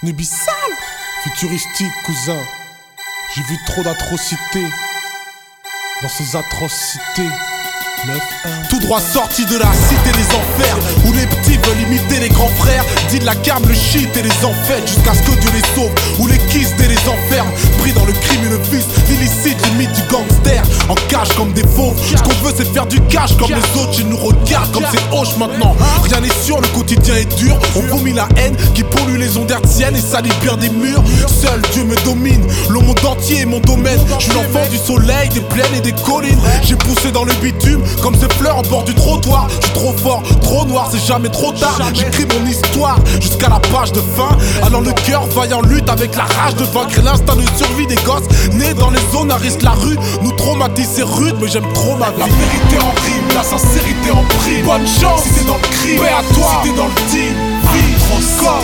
Nubissal, futuristique cousin. J'ai vu trop d'atrocités dans ces atrocités. 9-1. Tout droit sorti de la cité des enfers, où les petits veulent imiter les grands frères. Deal la cam, le shit et les enfêtes, jusqu'à ce que Dieu les sauve, où les kisses et les enferme. Pris dans le crime et le vice, l'illicite, le mythe du gangster. En cage comme des fauves, ce qu'on veut c'est faire du cash comme les autres. Ils nous regardent comme c'est hoche maintenant. Rien n'est sûr, le quotidien est dur. On vomit la haine qui pollue les ondes hertziennes et salit bien des murs. Seul Dieu me domine, le monde entier est mon domaine. Je suis l'enfant du soleil, des plaines et des collines. J'ai poussé dans le bitume comme ces fleurs au bord du trottoir. Je suis trop fort, trop noir, c'est jamais trop tard. J'écris mon histoire jusqu'à la page de fin, allant le cœur vaillant lutte avec la rage de vaincre et l'instinct de survie des gosses nés dans les zones à risque. La rue nous traumatise, c'est rude, mais j'aime trop ma vie. La vérité en rime, la sincérité en prime. Bonne chance si t'es dans le crime, paix à toi si t'es dans le team. Vie comme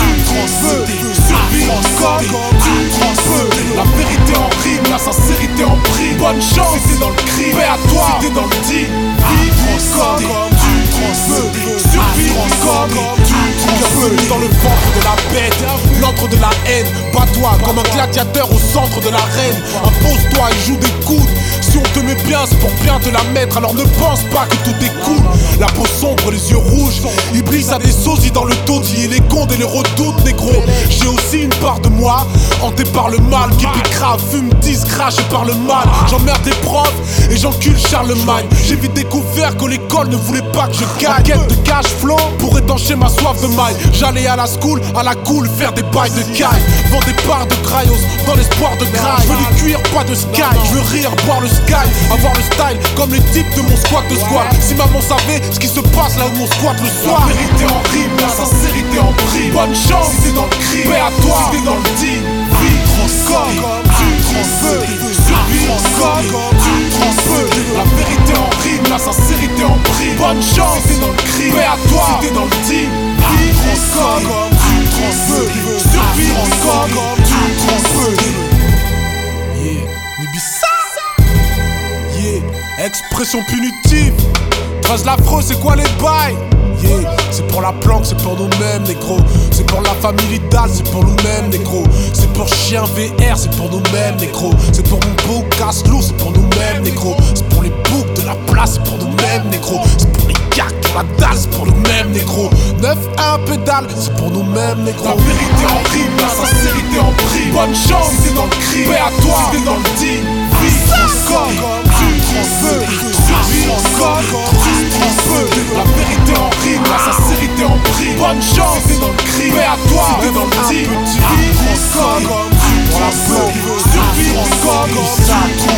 tu veux, survie comme tu veux. La vérité en rime, la sincérité en prime. Bonne chance si t'es dans le crime, paix à toi si t'es dans le team. Vie comme tu veux, survie comme tu veux. Dans le ventre de la bête, l'antre de la haine. Bats-toi comme un gladiateur au centre de l'arène. Impose-toi et joue des coudes. Si on te met bien, c'est pour bien te la mettre. Alors ne pense pas que tout est cool. La peau sombre, les yeux rouges. Iblis a des sosies dans le taudis. Et les condes et les redoutes, négro. J'ai aussi une part de moi hanté par le mal. Qui pique grave, fume, tisse, crache et par le mal. J'emmerde des profs et j'encule Charlemagne. J'ai vite découvert que l'école ne voulait pas que je gagne. En quête de cash flow pour étancher ma soif de maille. J'allais à la school, à la cool, faire des bails de caille. Vends des parts de cryos dans l'espoir de graille. Je veux du cuir, pas de sky. Je veux rire, boire le sky, avoir le style comme les types de mon squat de squat. Si maman savait ce qui se passe là où mon squat le soir. La vérité en rime, la sincérité en prime. Bonne chance si t'es dans le crime, paix à toi si t'es dans le team. Vie comme tu veux, survie comme tu veux. La vérité en rime, la sincérité en prime. Bonne chance si t'es dans le crime, paix à toi si t'es dans le team. Vie comme tu veux, survie comme tu veux. Yeah, Nubissal. Yeah, expression punitive. Trace l'affreux, c'est quoi les bails? Yeah, c'est pour la planque, c'est pour nous-mêmes, négro. C'est pour la famille Lidal, c'est pour nous-mêmes, négro. C'est pour Chien VR, c'est pour nous-mêmes, négro. C'est pour mon beau casse-loup, c'est pour nous-mêmes, négro. C'est pour les boucs de la place, c'est pour nous-mêmes, négro. C'est pour les gars qui ont la dalle, c'est pour nous-mêmes, négro. 9-1 pédale, c'est pour nous-mêmes, négro. La vérité en rime, la sincérité en prime. Bonne chance si t'es dans le crime, paix à toi si t'es dans le team. Vie comme tu veux, survie comme tu veux. La vérité en rime, la sincérité en prime. Bonne chance si t'es dans le crime, paix à toi si t'es dans le team. Vie comme tu veux, survie comme tu veux.